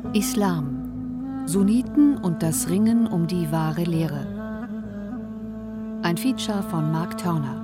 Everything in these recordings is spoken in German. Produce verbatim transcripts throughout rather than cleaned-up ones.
Islam. Sunniten und das Ringen um die wahre Lehre. Ein Feature von Mark Turner.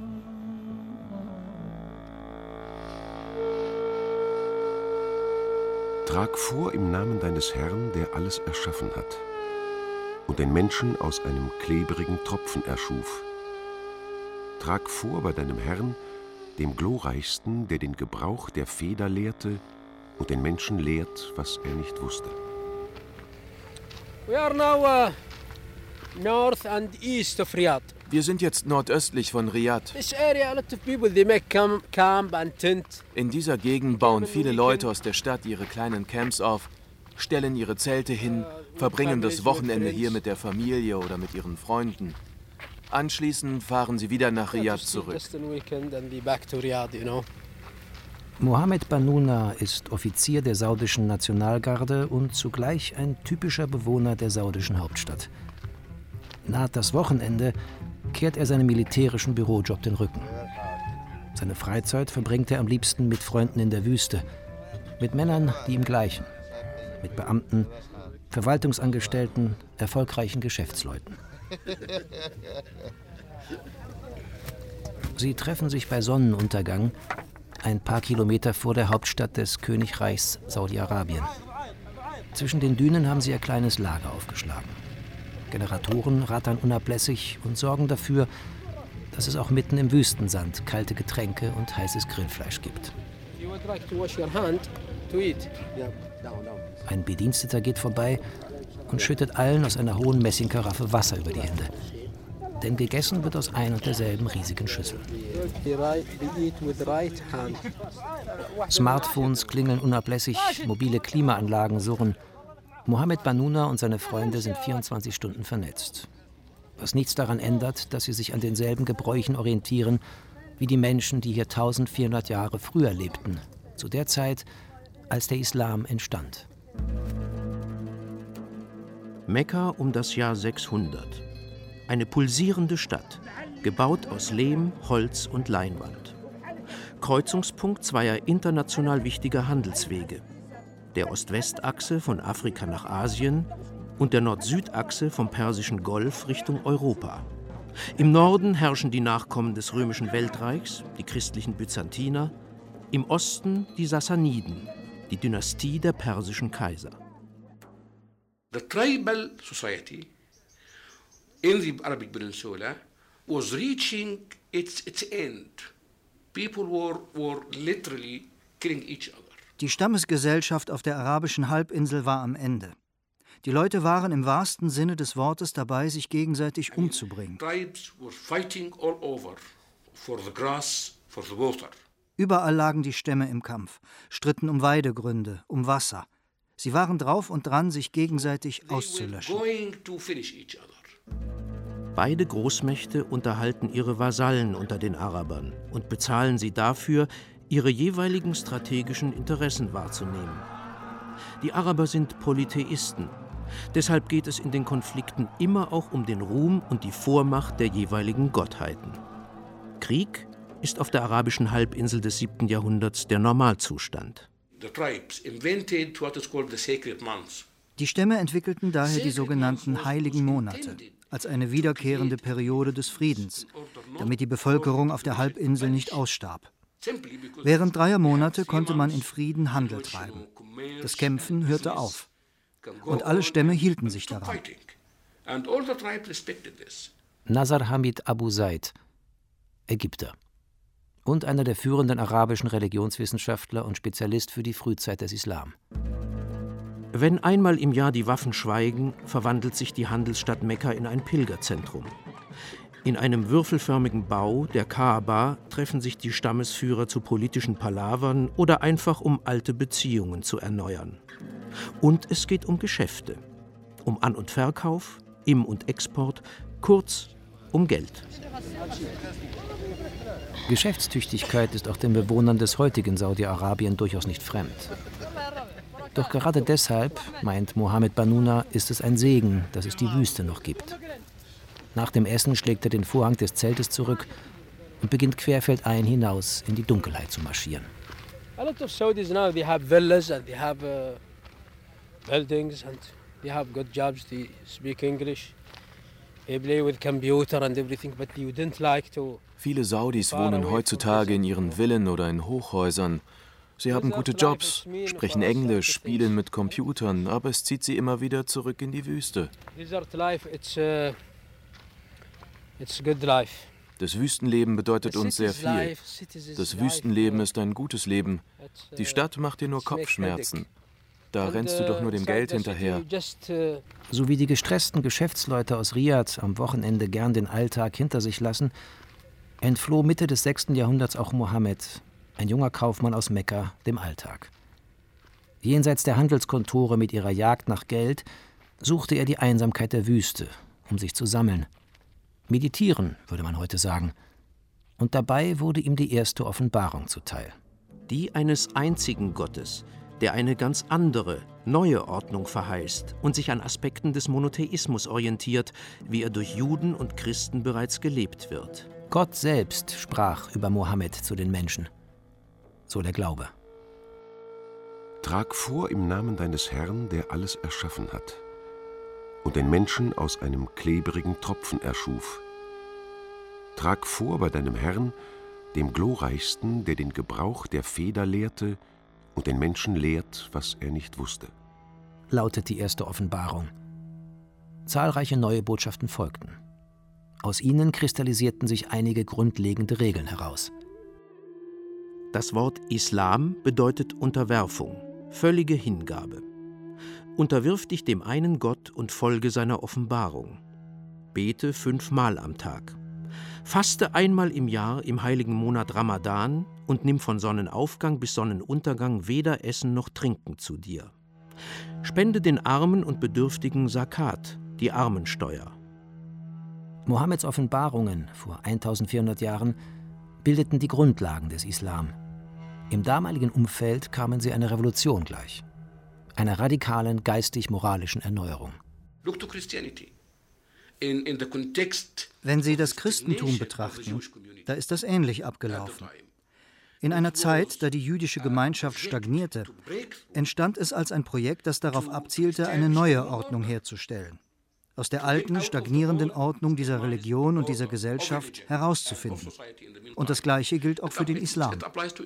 Trag vor im Namen deines Herrn, der alles erschaffen hat und den Menschen aus einem klebrigen Tropfen erschuf. Trag vor bei deinem Herrn, dem Glorreichsten, der den Gebrauch der Feder lehrte und den Menschen lehrt, was er nicht wusste. We are now uh, north and east of Riyadh. Wir sind jetzt nordöstlich von Riyadh. This area, a lot of people, they make camp, camp and tent. In dieser Gegend bauen viele Leute aus der Stadt ihre kleinen Camps auf, stellen ihre Zelte hin, verbringen das Wochenende hier mit der Familie oder mit ihren Freunden. Anschließend fahren sie wieder nach Riyadh zurück. Mohammed Bannouna ist Offizier der saudischen Nationalgarde und zugleich ein typischer Bewohner der saudischen Hauptstadt. Naht das Wochenende, kehrt er seinem militärischen Bürojob den Rücken. Seine Freizeit verbringt er am liebsten mit Freunden in der Wüste, mit Männern, die ihm gleichen, mit Beamten, Verwaltungsangestellten, erfolgreichen Geschäftsleuten. Sie treffen sich bei Sonnenuntergang, ein paar Kilometer vor der Hauptstadt des Königreichs Saudi-Arabien. Zwischen den Dünen haben sie ihr kleines Lager aufgeschlagen. Generatoren rattern unablässig und sorgen dafür, dass es auch mitten im Wüstensand kalte Getränke und heißes Grillfleisch gibt. Ein Bediensteter geht vorbei und schüttet allen aus einer hohen Messingkaraffe Wasser über die Hände. Denn gegessen wird aus ein und derselben riesigen Schüssel. Smartphones klingeln unablässig, mobile Klimaanlagen surren. Mohammed Bannouna und seine Freunde sind vierundzwanzig Stunden vernetzt. Was nichts daran ändert, dass sie sich an denselben Gebräuchen orientieren wie die Menschen, die hier eintausendvierhundert Jahre früher lebten, zu der Zeit, als der Islam entstand. Mekka um das Jahr sechshundert. Eine pulsierende Stadt, gebaut aus Lehm, Holz und Leinwand. Kreuzungspunkt zweier international wichtiger Handelswege, der Ost-West-Achse von Afrika nach Asien und der Nord-Süd-Achse vom Persischen Golf Richtung Europa. Im Norden herrschen die Nachkommen des römischen Weltreichs, die christlichen Byzantiner, im Osten die Sassaniden, die Dynastie der persischen Kaiser. The tribal society in the Arabic Peninsula was reaching its, its end. People were, were literally killing each other. Die Stammesgesellschaft auf der arabischen Halbinsel war am Ende. Die Leute waren im wahrsten Sinne des Wortes dabei, sich gegenseitig umzubringen. Tribes were fighting all over for the grass, for the water. Überall lagen die Stämme im Kampf, stritten um Weidegründe, um Wasser. Sie waren drauf und dran, sich gegenseitig auszulöschen. Beide Großmächte unterhalten ihre Vasallen unter den Arabern und bezahlen sie dafür, ihre jeweiligen strategischen Interessen wahrzunehmen. Die Araber sind Polytheisten. Deshalb geht es in den Konflikten immer auch um den Ruhm und die Vormacht der jeweiligen Gottheiten. Krieg ist auf der arabischen Halbinsel des siebten Jahrhunderts der Normalzustand. Die Stämme entwickelten daher die sogenannten heiligen Monate als eine wiederkehrende Periode des Friedens, damit die Bevölkerung auf der Halbinsel nicht ausstarb. Während dreier Monate konnte man in Frieden Handel treiben. Das Kämpfen hörte auf. Und alle Stämme hielten sich daran. Nazar Hamid Abu Said, Ägypter. Und einer der führenden arabischen Religionswissenschaftler und Spezialist für die Frühzeit des Islam. Wenn einmal im Jahr die Waffen schweigen, verwandelt sich die Handelsstadt Mekka in ein Pilgerzentrum. In einem würfelförmigen Bau, der Kaaba, treffen sich die Stammesführer zu politischen Palavern oder einfach um alte Beziehungen zu erneuern. Und es geht um Geschäfte, um An- und Verkauf, Im- und Export, kurz um Geld. Geschäftstüchtigkeit ist auch den Bewohnern des heutigen Saudi-Arabien durchaus nicht fremd. Doch gerade deshalb, meint Mohammed Bannouna, ist es ein Segen, dass es die Wüste noch gibt. Nach dem Essen schlägt er den Vorhang des Zeltes zurück und beginnt querfeldein hinaus in die Dunkelheit zu marschieren. A lot of Saudis now, they have villas and they have uh, buildings and they have good jobs. They speak English. They play with computer and everything, but you didn't like to. Viele Saudis wohnen heutzutage in ihren Villen oder in Hochhäusern. Sie haben gute Jobs, sprechen Englisch, spielen mit Computern, aber es zieht sie immer wieder zurück in die Wüste. Desert life, it's uh, it's good life. Das Wüstenleben bedeutet uns sehr viel. Das Wüstenleben ist ein gutes Leben. Die Stadt macht dir nur Kopfschmerzen. Da rennst du doch nur dem Geld hinterher. So wie die gestressten Geschäftsleute aus Riad am Wochenende gern den Alltag hinter sich lassen, entfloh Mitte des sechsten Jahrhunderts auch Mohammed, ein junger Kaufmann aus Mekka, dem Alltag. Jenseits der Handelskontore mit ihrer Jagd nach Geld suchte er die Einsamkeit der Wüste, um sich zu sammeln. Meditieren, würde man heute sagen. Und dabei wurde ihm die erste Offenbarung zuteil. Die eines einzigen Gottes, der eine ganz andere, neue Ordnung verheißt und sich an Aspekten des Monotheismus orientiert, wie er durch Juden und Christen bereits gelebt wird. Gott selbst sprach über Mohammed zu den Menschen. So der Glaube. Trag vor im Namen deines Herrn, der alles erschaffen hat und den Menschen aus einem klebrigen Tropfen erschuf. Trag vor bei deinem Herrn, dem Glorreichsten, der den Gebrauch der Feder lehrte und den Menschen lehrt, was er nicht wusste. Lautet die erste Offenbarung. Zahlreiche neue Botschaften folgten. Aus ihnen kristallisierten sich einige grundlegende Regeln heraus. Das Wort Islam bedeutet Unterwerfung, völlige Hingabe. Unterwirf dich dem einen Gott und folge seiner Offenbarung. Bete fünfmal am Tag. Faste einmal im Jahr im heiligen Monat Ramadan und nimm von Sonnenaufgang bis Sonnenuntergang weder Essen noch Trinken zu dir. Spende den Armen und Bedürftigen Zakat, die Armensteuer. Mohammeds Offenbarungen vor eintausendvierhundert Jahren bildeten die Grundlagen des Islam. Im damaligen Umfeld kamen sie einer Revolution gleich, einer radikalen geistig-moralischen Erneuerung. Look to Christianity. In, in the context Wenn Sie das Christentum betrachten, da ist das ähnlich abgelaufen. In einer Zeit, da die jüdische Gemeinschaft stagnierte, entstand es als ein Projekt, das darauf abzielte, eine neue Ordnung herzustellen, aus der alten, stagnierenden Ordnung dieser Religion und dieser Gesellschaft herauszufinden. Und das Gleiche gilt auch für den Islam.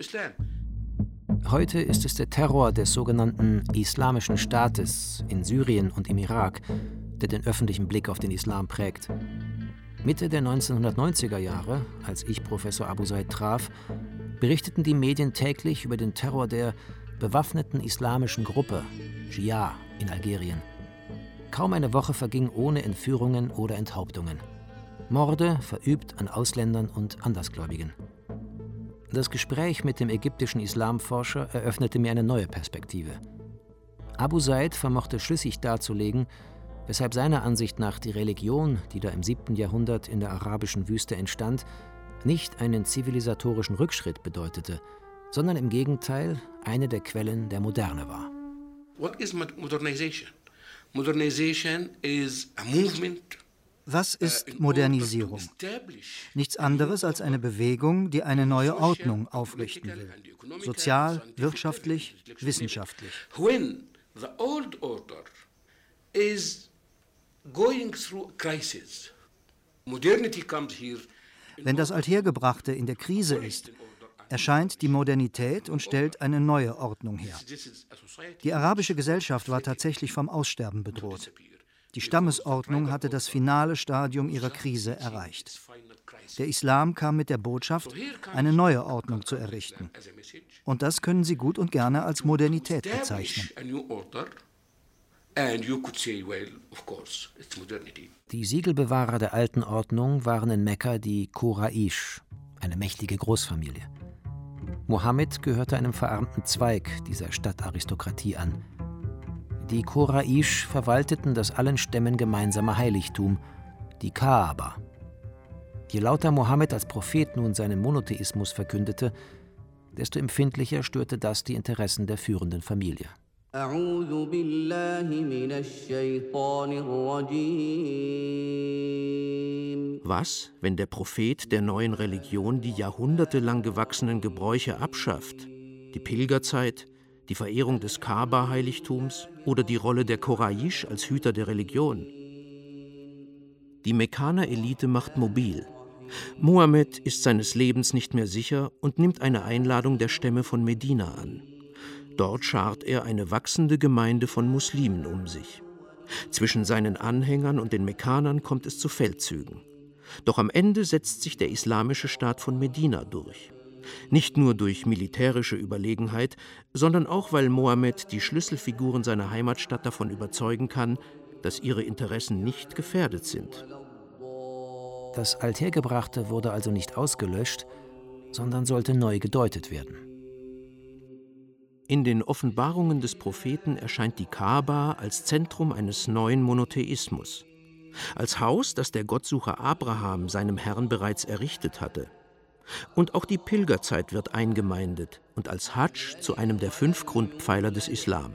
Heute ist es der Terror des sogenannten Islamischen Staates in Syrien und im Irak, der den öffentlichen Blick auf den Islam prägt. Mitte der neunzehnhundertneunziger Jahre, als ich Professor Abu Said traf, berichteten die Medien täglich über den Terror der bewaffneten islamischen Gruppe Dschihad in Algerien. Kaum eine Woche verging ohne Entführungen oder Enthauptungen. Morde verübt an Ausländern und Andersgläubigen. Das Gespräch mit dem ägyptischen Islamforscher eröffnete mir eine neue Perspektive. Abu Said vermochte schlüssig darzulegen, weshalb seiner Ansicht nach die Religion, die da im siebten Jahrhundert in der arabischen Wüste entstand, nicht einen zivilisatorischen Rückschritt bedeutete, sondern im Gegenteil eine der Quellen der Moderne war. What is modernization? Modernization is a movement. Was ist Modernisierung? Nichts anderes als eine Bewegung, die eine neue Ordnung aufrichten will. Sozial, wirtschaftlich, wissenschaftlich. When the old order is going through a crisis, modernity comes here. Wenn das Althergebrachte in der Krise ist, erscheint die Modernität und stellt eine neue Ordnung her. Die arabische Gesellschaft war tatsächlich vom Aussterben bedroht. Die Stammesordnung hatte das finale Stadium ihrer Krise erreicht. Der Islam kam mit der Botschaft, eine neue Ordnung zu errichten. Und das können Sie gut und gerne als Modernität bezeichnen. Die Siegelbewahrer der alten Ordnung waren in Mekka die Quraish, eine mächtige Großfamilie. Mohammed gehörte einem verarmten Zweig dieser Stadtaristokratie an. Die Quraish verwalteten das allen Stämmen gemeinsame Heiligtum, die Kaaba. Je lauter Mohammed als Prophet nun seinen Monotheismus verkündete, desto empfindlicher störte das die Interessen der führenden Familie. Was, wenn der Prophet der neuen Religion die jahrhundertelang gewachsenen Gebräuche abschafft, die Pilgerzeit, die Verehrung des Kaaba-Heiligtums oder die Rolle der Quraysh als Hüter der Religion. Die Mekkaner-Elite macht mobil. Mohammed ist seines Lebens nicht mehr sicher und nimmt eine Einladung der Stämme von Medina an. Dort schart er eine wachsende Gemeinde von Muslimen um sich. Zwischen seinen Anhängern und den Mekkanern kommt es zu Feldzügen. Doch am Ende setzt sich der islamische Staat von Medina durch. Nicht nur durch militärische Überlegenheit, sondern auch, weil Mohammed die Schlüsselfiguren seiner Heimatstadt davon überzeugen kann, dass ihre Interessen nicht gefährdet sind. Das Althergebrachte wurde also nicht ausgelöscht, sondern sollte neu gedeutet werden. In den Offenbarungen des Propheten erscheint die Kaaba als Zentrum eines neuen Monotheismus, als Haus, das der Gottsucher Abraham seinem Herrn bereits errichtet hatte. Und auch die Pilgerzeit wird eingemeindet und als Hadsch zu einem der fünf Grundpfeiler des Islam.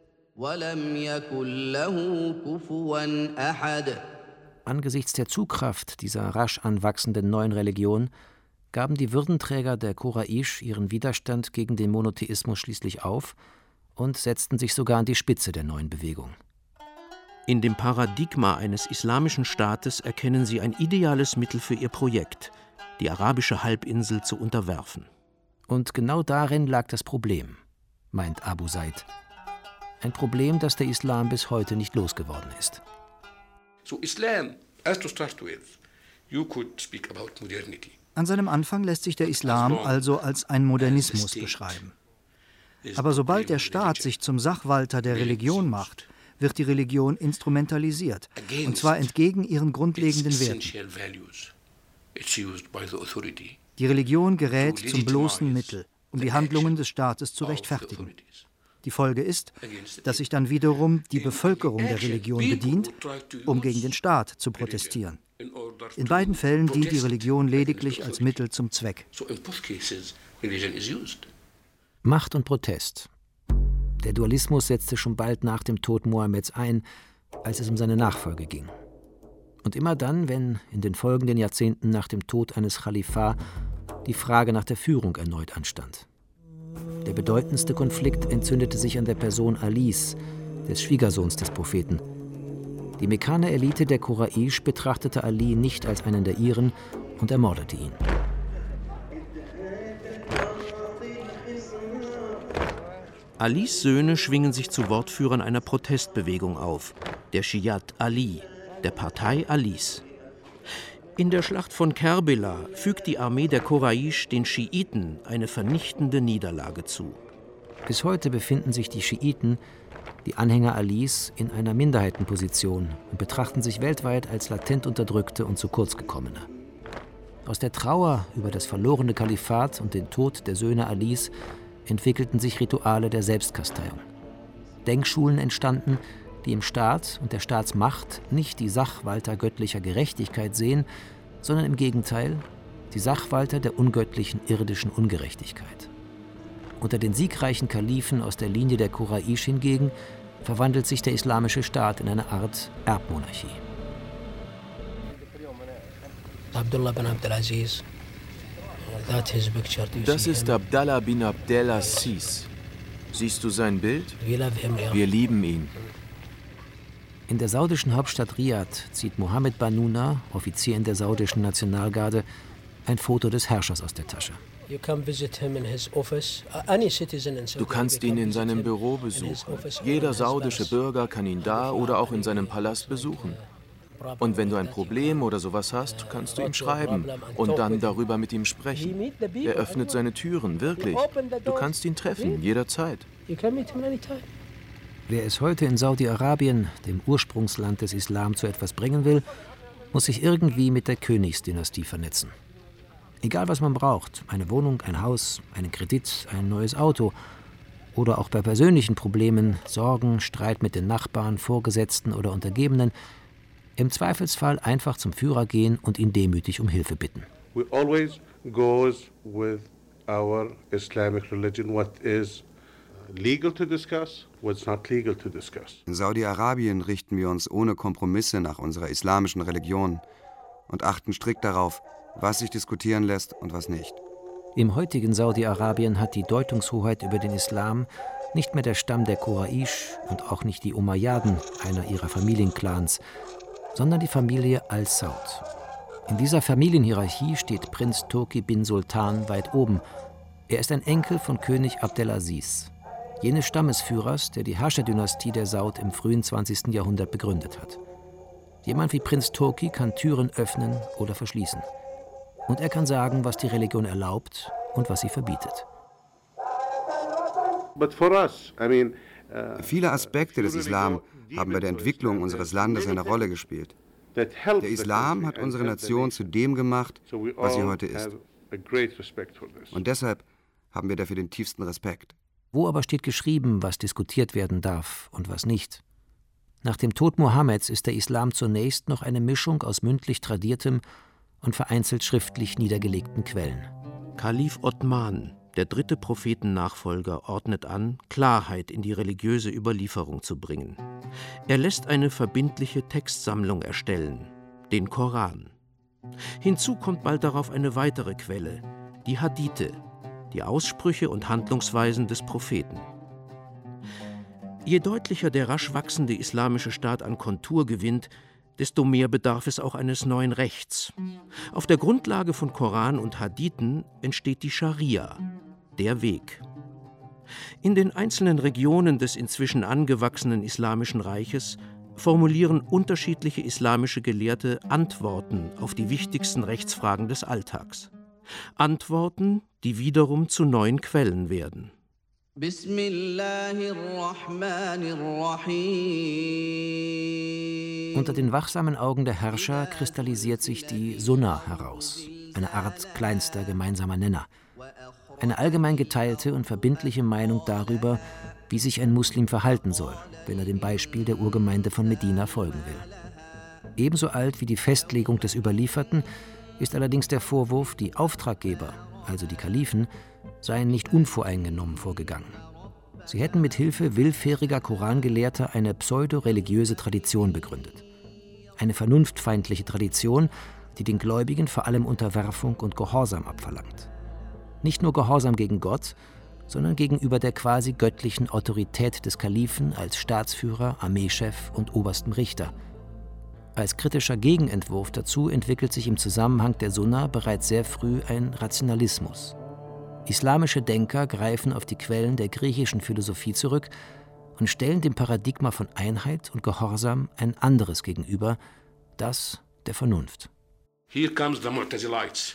Angesichts der Zugkraft dieser rasch anwachsenden neuen Religion gaben die Würdenträger der Quraysh ihren Widerstand gegen den Monotheismus schließlich auf und setzten sich sogar an die Spitze der neuen Bewegung. In dem Paradigma eines islamischen Staates erkennen sie ein ideales Mittel für ihr Projekt, die arabische Halbinsel zu unterwerfen. Und genau darin lag das Problem, meint Abu Said. Ein Problem, das der Islam bis heute nicht losgeworden ist. So Islam, as to start with, you could speak about modernity. An seinem Anfang lässt sich der Islam also als ein Modernismus beschreiben. Aber sobald der Staat sich zum Sachwalter der Religion macht, wird die Religion instrumentalisiert, und zwar entgegen ihren grundlegenden Werten. Die Religion gerät zum bloßen Mittel, um die Handlungen des Staates zu rechtfertigen. Die Folge ist, dass sich dann wiederum die Bevölkerung der Religion bedient, um gegen den Staat zu protestieren. In beiden Fällen dient die Religion lediglich als Mittel zum Zweck. Macht und Protest. Der Dualismus setzte schon bald nach dem Tod Mohammeds ein, als es um seine Nachfolge ging. Und immer dann, wenn in den folgenden Jahrzehnten nach dem Tod eines Khalifa die Frage nach der Führung erneut anstand. Der bedeutendste Konflikt entzündete sich an der Person Alis, des Schwiegersohns des Propheten. Die Mekkaner-Elite der Quraysh betrachtete Ali nicht als einen der ihren und ermordete ihn. Alis Söhne schwingen sich zu Wortführern einer Protestbewegung auf, der Schiyat Ali, der Partei Alis. In der Schlacht von Kerbela fügt die Armee der Quraysh den Schiiten eine vernichtende Niederlage zu. Bis heute befinden sich die Schiiten, die Anhänger Alis, in einer Minderheitenposition und betrachten sich weltweit als latent Unterdrückte und zu kurz gekommene. Aus der Trauer über das verlorene Kalifat und den Tod der Söhne Alis entwickelten sich Rituale der Selbstkasteiung. Denkschulen entstanden, die im Staat und der Staatsmacht nicht die Sachwalter göttlicher Gerechtigkeit sehen, sondern im Gegenteil die Sachwalter der ungöttlichen irdischen Ungerechtigkeit. Unter den siegreichen Kalifen aus der Linie der Quraysh hingegen verwandelt sich der islamische Staat in eine Art Erbmonarchie. Abdullah bin Abdelaziz. Das ist Abdallah bin Abdelaziz. Siehst du sein Bild? Wir lieben ihn. In der saudischen Hauptstadt Riad zieht Mohammed Banouna, Offizier in der saudischen Nationalgarde, ein Foto des Herrschers aus der Tasche. Du kannst ihn in seinem Büro besuchen. Jeder saudische Bürger kann ihn da oder auch in seinem Palast besuchen. Und wenn du ein Problem oder sowas hast, kannst du ihm schreiben und dann darüber mit ihm sprechen. Er öffnet seine Türen, wirklich. Du kannst ihn treffen, jederzeit. Wer es heute in Saudi-Arabien, dem Ursprungsland des Islam, zu etwas bringen will, muss sich irgendwie mit der Königsdynastie vernetzen. Egal, was man braucht, eine Wohnung, ein Haus, einen Kredit, ein neues Auto oder auch bei persönlichen Problemen, Sorgen, Streit mit den Nachbarn, Vorgesetzten oder Untergebenen, im Zweifelsfall einfach zum Führer gehen und ihn demütig um Hilfe bitten. We always goes with our Islamic religion, what is legal to discuss, what's not legal to discuss. In Saudi-Arabien richten wir uns ohne Kompromisse nach unserer islamischen Religion und achten strikt darauf, was sich diskutieren lässt und was nicht. Im heutigen Saudi-Arabien hat die Deutungshoheit über den Islam Nicht mehr der Stamm der Quraisch und auch nicht die Umayyaden, einer ihrer Familienclans, sondern die Familie al-Saud. In dieser Familienhierarchie steht Prinz Turki bin Sultan weit oben. Er ist ein Enkel von König Abdelaziz, jenes Stammesführers, der die Herrscherdynastie der Saud im frühen zwanzigsten Jahrhundert begründet hat. Jemand wie Prinz Turki kann Türen öffnen oder verschließen. Und er kann sagen, was die Religion erlaubt und was sie verbietet. Viele Aspekte des Islam haben bei der Entwicklung unseres Landes eine Rolle gespielt. Der Islam hat unsere Nation zu dem gemacht, was sie heute ist. Und deshalb haben wir dafür den tiefsten Respekt. Wo aber steht geschrieben, was diskutiert werden darf und was nicht? Nach dem Tod Mohammeds ist der Islam zunächst noch eine Mischung aus mündlich tradiertem und vereinzelt schriftlich niedergelegten Quellen. Kalif Othman, der dritte Prophetennachfolger, ordnet an, Klarheit in die religiöse Überlieferung zu bringen. Er lässt eine verbindliche Textsammlung erstellen, den Koran. Hinzu kommt bald darauf eine weitere Quelle, die Hadithe, die Aussprüche und Handlungsweisen des Propheten. Je deutlicher der rasch wachsende islamische Staat an Kontur gewinnt, desto mehr bedarf es auch eines neuen Rechts. Auf der Grundlage von Koran und Hadithen entsteht die Scharia, der Weg. In den einzelnen Regionen des inzwischen angewachsenen Islamischen Reiches formulieren unterschiedliche islamische Gelehrte Antworten auf die wichtigsten Rechtsfragen des Alltags. Antworten, die wiederum zu neuen Quellen werden. Unter den wachsamen Augen der Herrscher kristallisiert sich die Sunna heraus, eine Art kleinster gemeinsamer Nenner. Eine allgemein geteilte und verbindliche Meinung darüber, wie sich ein Muslim verhalten soll, wenn er dem Beispiel der Urgemeinde von Medina folgen will. Ebenso alt wie die Festlegung des Überlieferten ist allerdings der Vorwurf, die Auftraggeber, also die Kalifen, seien nicht unvoreingenommen vorgegangen. Sie hätten mit Hilfe willfähriger Korangelehrter eine pseudo-religiöse Tradition begründet. Eine vernunftfeindliche Tradition, die den Gläubigen vor allem Unterwerfung und Gehorsam abverlangt. Nicht nur Gehorsam gegen Gott, sondern gegenüber der quasi göttlichen Autorität des Kalifen als Staatsführer, Armeechef und oberstem Richter. Als kritischer Gegenentwurf dazu entwickelt sich im Zusammenhang der Sunna bereits sehr früh ein Rationalismus. Islamische Denker greifen auf die Quellen der griechischen Philosophie zurück und stellen dem Paradigma von Einheit und Gehorsam ein anderes gegenüber, das der Vernunft. Here comes the Mu'tazilites.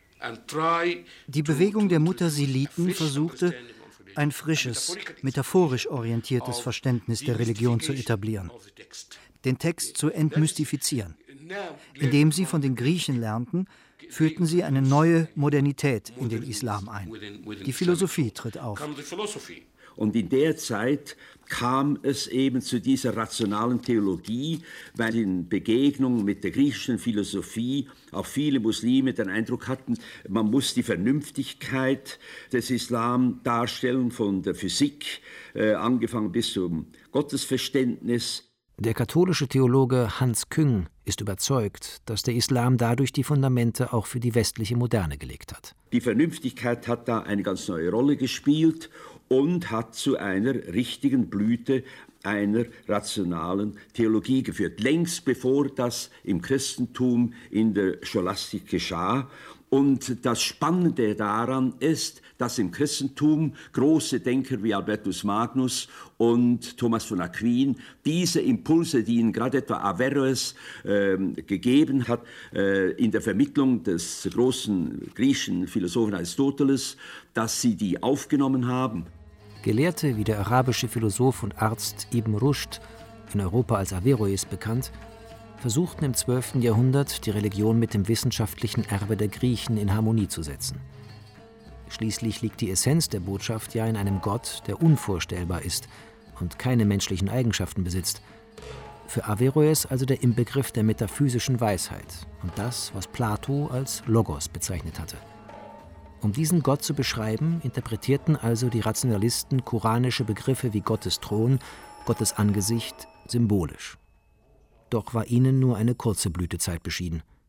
Die Bewegung der Mu'taziliten versuchte, ein frisches, metaphorisch orientiertes Verständnis der Religion zu etablieren, den Text zu entmystifizieren. Indem sie von den Griechen lernten, führten sie eine neue Modernität in den Islam ein. Die Philosophie tritt auf. Und in der Zeit kam es eben zu dieser rationalen Theologie, weil in Begegnung mit der griechischen Philosophie auch viele Muslime den Eindruck hatten, man muss die Vernünftigkeit des Islam darstellen, von der Physik äh, angefangen bis zum Gottesverständnis. Der katholische Theologe Hans Küng ist überzeugt, dass der Islam dadurch die Fundamente auch für die westliche Moderne gelegt hat. Die Vernünftigkeit hat da eine ganz neue Rolle gespielt und hat zu einer richtigen Blüte einer rationalen Theologie geführt. Längst bevor das im Christentum in der Scholastik geschah. Und das Spannende daran ist, dass im Christentum große Denker wie Albertus Magnus und Thomas von Aquin diese Impulse, die ihnen gerade etwa Averroes äh, gegeben hat, äh, in der Vermittlung des großen griechischen Philosophen Aristoteles, dass sie die aufgenommen haben. Gelehrte wie der arabische Philosoph und Arzt Ibn Rushd, in Europa als Averroes bekannt, versuchten im zwölften Jahrhundert, die Religion mit dem wissenschaftlichen Erbe der Griechen in Harmonie zu setzen. Schließlich liegt die Essenz der Botschaft ja in einem Gott, der unvorstellbar ist und keine menschlichen Eigenschaften besitzt. Für Averroes also der Inbegriff der metaphysischen Weisheit und das, was Plato als Logos bezeichnet hatte. Um diesen Gott zu beschreiben, interpretierten also die Rationalisten koranische Begriffe wie Gottes Thron, Gottes Angesicht symbolisch. Doch war ihnen nur eine kurze Blütezeit beschieden.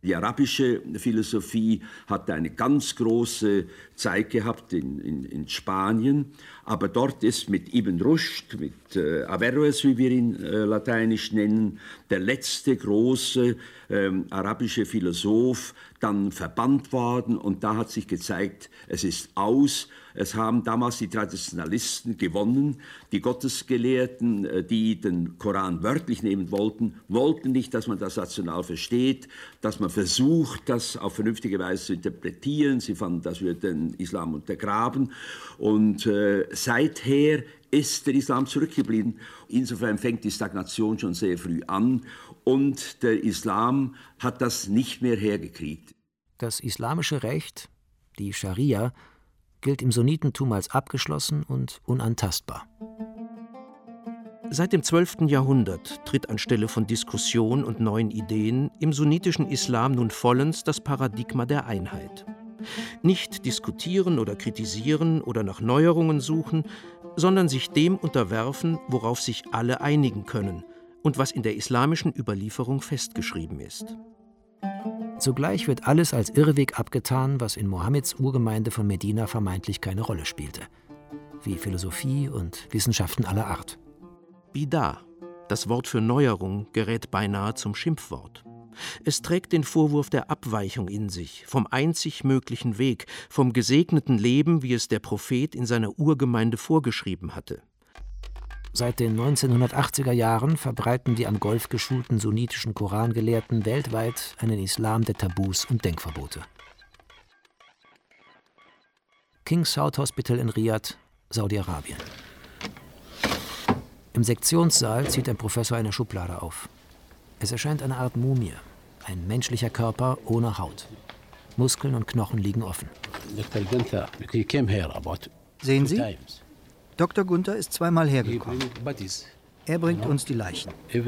Die arabische Philosophie hat eine ganz große Zeit gehabt in, in, in Spanien, aber dort ist mit Ibn Rushd, mit äh, Averroes, wie wir ihn äh, lateinisch nennen, der letzte große äh, arabische Philosoph dann verbannt worden, und da hat sich gezeigt, es ist aus. Es haben damals die Traditionalisten gewonnen. Die Gottesgelehrten, die den Koran wörtlich nehmen wollten, wollten nicht, dass man das rational versteht, dass man versucht, das auf vernünftige Weise zu interpretieren. Sie fanden, das würde den Islam untergraben. Und äh, seither ist der Islam zurückgeblieben. Insofern fängt die Stagnation schon sehr früh an. Und der Islam hat das nicht mehr hergekriegt. Das islamische Recht, die Scharia, gilt im Sunnitentum als abgeschlossen und unantastbar. Seit dem zwölften Jahrhundert tritt anstelle von Diskussion und neuen Ideen im sunnitischen Islam nun vollends das Paradigma der Einheit. Nicht diskutieren oder kritisieren oder nach Neuerungen suchen, sondern sich dem unterwerfen, worauf sich alle einigen können und was in der islamischen Überlieferung festgeschrieben ist. Zugleich wird alles als Irrweg abgetan, was in Mohammeds Urgemeinde von Medina vermeintlich keine Rolle spielte, wie Philosophie und Wissenschaften aller Art. Bida, das Wort für Neuerung, gerät beinahe zum Schimpfwort. Es trägt den Vorwurf der Abweichung in sich, vom einzig möglichen Weg, vom gesegneten Leben, wie es der Prophet in seiner Urgemeinde vorgeschrieben hatte. Seit den neunzehnhundertachtziger Jahren verbreiten die am Golf geschulten sunnitischen Korangelehrten weltweit einen Islam der Tabus und Denkverbote. King Saud Hospital in Riyadh, Saudi-Arabien. Im Sektionssaal zieht ein Professor eine Schublade auf. Es erscheint eine Art Mumie, ein menschlicher Körper ohne Haut. Muskeln und Knochen liegen offen. Sehen Sie? Doktor Gunther ist zweimal hergekommen. Er bringt uns die Leichen.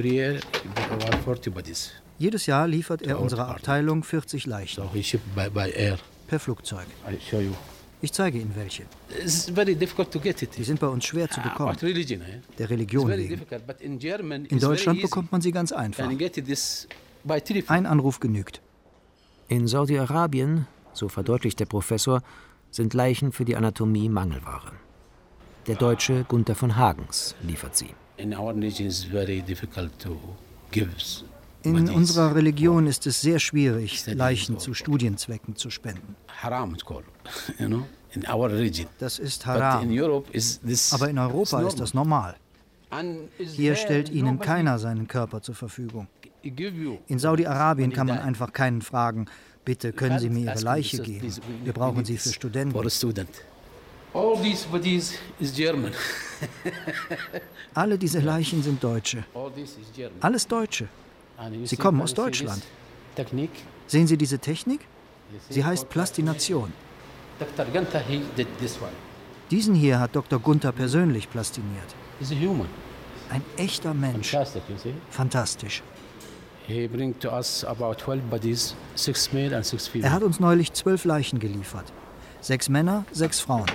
Jedes Jahr liefert er unserer Abteilung vierzig Leichen. Per Flugzeug. Ich zeige Ihnen welche. Die sind bei uns schwer zu bekommen. Der Religion wegen. In Deutschland bekommt man sie ganz einfach. Ein Anruf genügt. In Saudi-Arabien, so verdeutlicht der Professor, sind Leichen für die Anatomie Mangelware. Der Deutsche Gunther von Hagens liefert sie. In unserer Religion ist es sehr schwierig, Leichen zu Studienzwecken zu spenden. Das ist Haram. Aber in Europa ist das normal. Hier stellt Ihnen keiner seinen Körper zur Verfügung. In Saudi-Arabien kann man einfach keinen fragen, bitte können Sie mir Ihre Leiche geben. Wir brauchen sie für Studenten. All these bodies is German. Alle diese Leichen sind Deutsche. Alles Deutsche. Sie kommen aus Deutschland. Sehen Sie diese Technik? Sie heißt Plastination. Diesen hier hat Doktor Gunther persönlich plastiniert. Ein echter Mensch. Fantastisch. Er hat uns neulich zwölf Leichen geliefert. Sechs Männer, sechs Frauen.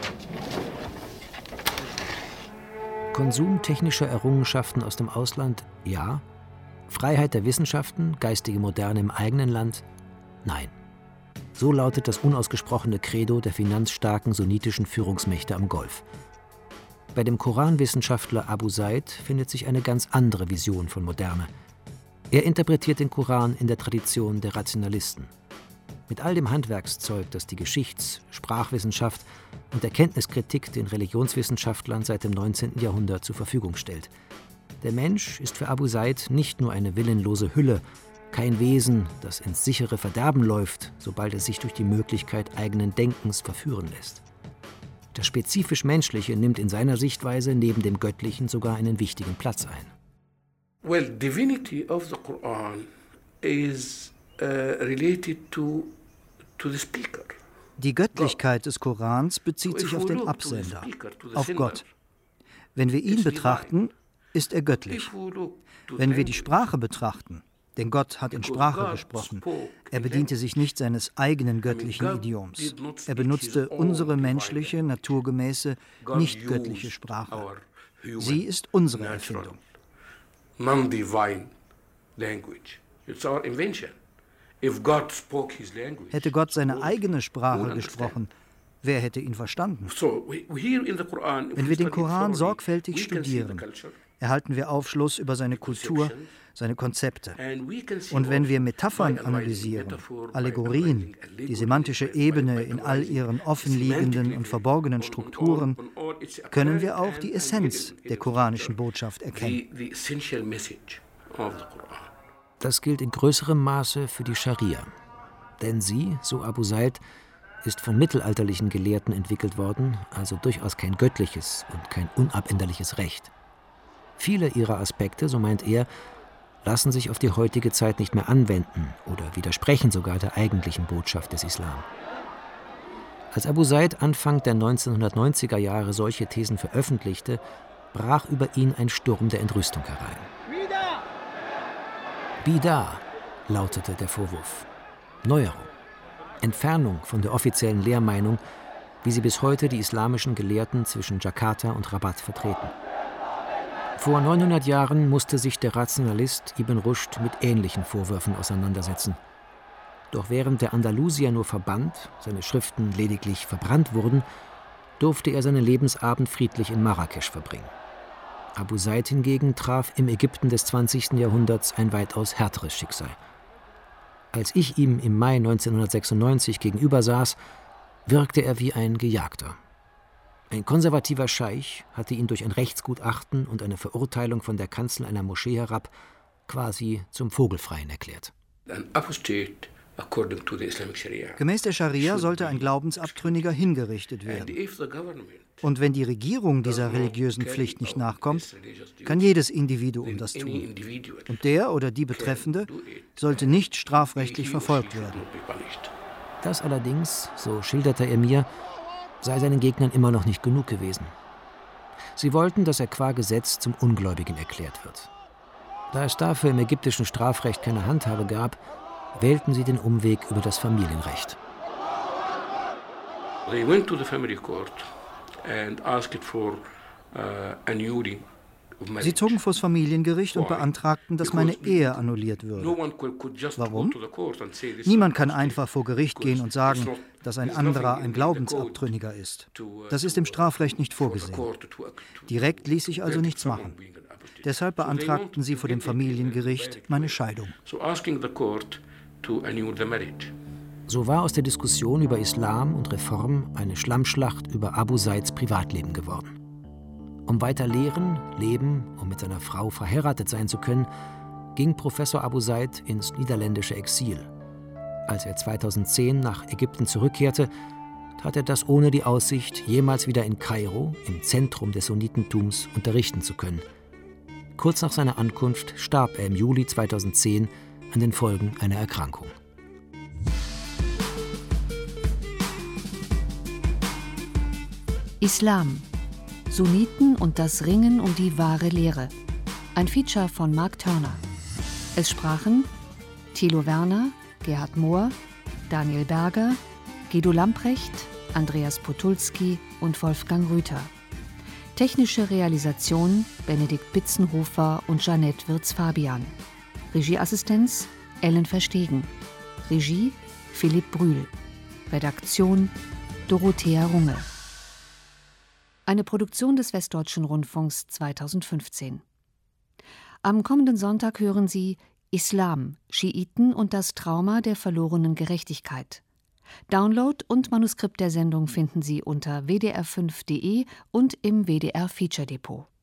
Konsum technischer Errungenschaften aus dem Ausland, ja. Freiheit der Wissenschaften, geistige Moderne im eigenen Land, nein. So lautet das unausgesprochene Credo der finanzstarken sunnitischen Führungsmächte am Golf. Bei dem Koranwissenschaftler Abu Said findet sich eine ganz andere Vision von Moderne. Er interpretiert den Koran in der Tradition der Rationalisten. Mit all dem Handwerkszeug, das die Geschichts-, Sprachwissenschaft und Erkenntniskritik den Religionswissenschaftlern seit dem neunzehnten Jahrhundert zur Verfügung stellt. Der Mensch ist für Abu Said nicht nur eine willenlose Hülle, kein Wesen, das ins sichere Verderben läuft, sobald es sich durch die Möglichkeit eigenen Denkens verführen lässt. Das spezifisch Menschliche nimmt in seiner Sichtweise neben dem Göttlichen sogar einen wichtigen Platz ein. Well, divinity of the Quran is uh, related to Die Göttlichkeit des Korans bezieht sich auf den Absender, auf Gott. Wenn wir ihn betrachten, ist er göttlich. Wenn wir die Sprache betrachten, denn Gott hat in Sprache gesprochen, er bediente sich nicht seines eigenen göttlichen Idioms. Er benutzte unsere menschliche, naturgemäße, nicht göttliche Sprache. Sie ist unsere Erfindung. Non-divine language. It's our invention. Hätte Gott seine eigene Sprache gesprochen, wer hätte ihn verstanden? Wenn wir den Koran sorgfältig studieren, erhalten wir Aufschluss über seine Kultur, seine Konzepte. Und wenn wir Metaphern analysieren, Allegorien, die semantische Ebene in all ihren offenliegenden und verborgenen Strukturen, können wir auch die Essenz der koranischen Botschaft erkennen. Das gilt in größerem Maße für die Scharia. Denn sie, so Abu Said, ist von mittelalterlichen Gelehrten entwickelt worden, also durchaus kein göttliches und kein unabänderliches Recht. Viele ihrer Aspekte, so meint er, lassen sich auf die heutige Zeit nicht mehr anwenden oder widersprechen sogar der eigentlichen Botschaft des Islam. Als Abu Said Anfang der neunzehnhundertneunziger Jahre solche Thesen veröffentlichte, brach über ihn ein Sturm der Entrüstung herein. Bida, lautete der Vorwurf. Neuerung. Entfernung von der offiziellen Lehrmeinung, wie sie bis heute die islamischen Gelehrten zwischen Jakarta und Rabat vertreten. Vor neunhundert Jahren musste sich der Rationalist Ibn Rushd mit ähnlichen Vorwürfen auseinandersetzen. Doch während der Andalusier nur verbannt, seine Schriften lediglich verbrannt wurden, durfte er seinen Lebensabend friedlich in Marrakesch verbringen. Abu Said hingegen traf im Ägypten des zwanzigsten Jahrhunderts ein weitaus härteres Schicksal. Als ich ihm im Mai neunzehnhundertsechsundneunzig gegenüber saß, wirkte er wie ein Gejagter. Ein konservativer Scheich hatte ihn durch ein Rechtsgutachten und eine Verurteilung von der Kanzel einer Moschee herab quasi zum Vogelfreien erklärt. Gemäß der Scharia sollte ein Glaubensabtrünniger hingerichtet werden. Und wenn die Regierung dieser religiösen Pflicht nicht nachkommt, kann jedes Individuum das tun. Und der oder die Betreffende sollte nicht strafrechtlich verfolgt werden. Das allerdings, so schilderte er mir, sei seinen Gegnern immer noch nicht genug gewesen. Sie wollten, dass er qua Gesetz zum Ungläubigen erklärt wird. Da es dafür im ägyptischen Strafrecht keine Handhabe gab, wählten sie den Umweg über das Familienrecht. They went to the family court and asked for uh, annulling. Sie zogen vors Familiengericht und beantragten, dass meine Ehe annulliert würde. Warum? Niemand kann einfach vor Gericht gehen und sagen, dass ein anderer ein Glaubensabtrünniger ist. Das ist im Strafrecht nicht vorgesehen. Direkt ließ sich also nichts machen. Deshalb beantragten sie vor dem Familiengericht meine Scheidung. So war aus der Diskussion über Islam und Reform eine Schlammschlacht über Abu Saids Privatleben geworden. Um weiter lehren, leben und mit seiner Frau verheiratet sein zu können, ging Professor Abu Said ins niederländische Exil. Als er zweitausendzehn nach Ägypten zurückkehrte, tat er das ohne die Aussicht, jemals wieder in Kairo, im Zentrum des Sunnitentums, unterrichten zu können. Kurz nach seiner Ankunft starb er im Juli zweitausendzehn an den Folgen einer Erkrankung. Islam. Sunniten und das Ringen um die wahre Lehre. Ein Feature von Mark Turner. Es sprachen Thilo Werner, Gerhard Mohr, Daniel Berger, Guido Lamprecht, Andreas Potulski und Wolfgang Rüther. Technische Realisation Benedikt Bitzenhofer und Jeanette Wirz-Fabian. Regieassistenz Ellen Verstegen. Regie Philipp Brühl. Redaktion Dorothea Runge. Eine Produktion des Westdeutschen Rundfunks zweitausendfünfzehn. Am kommenden Sonntag hören Sie Islam, Schiiten und das Trauma der verlorenen Gerechtigkeit. Download und Manuskript der Sendung finden Sie unter w d r fünf punkt d e und im W D R Feature Depot.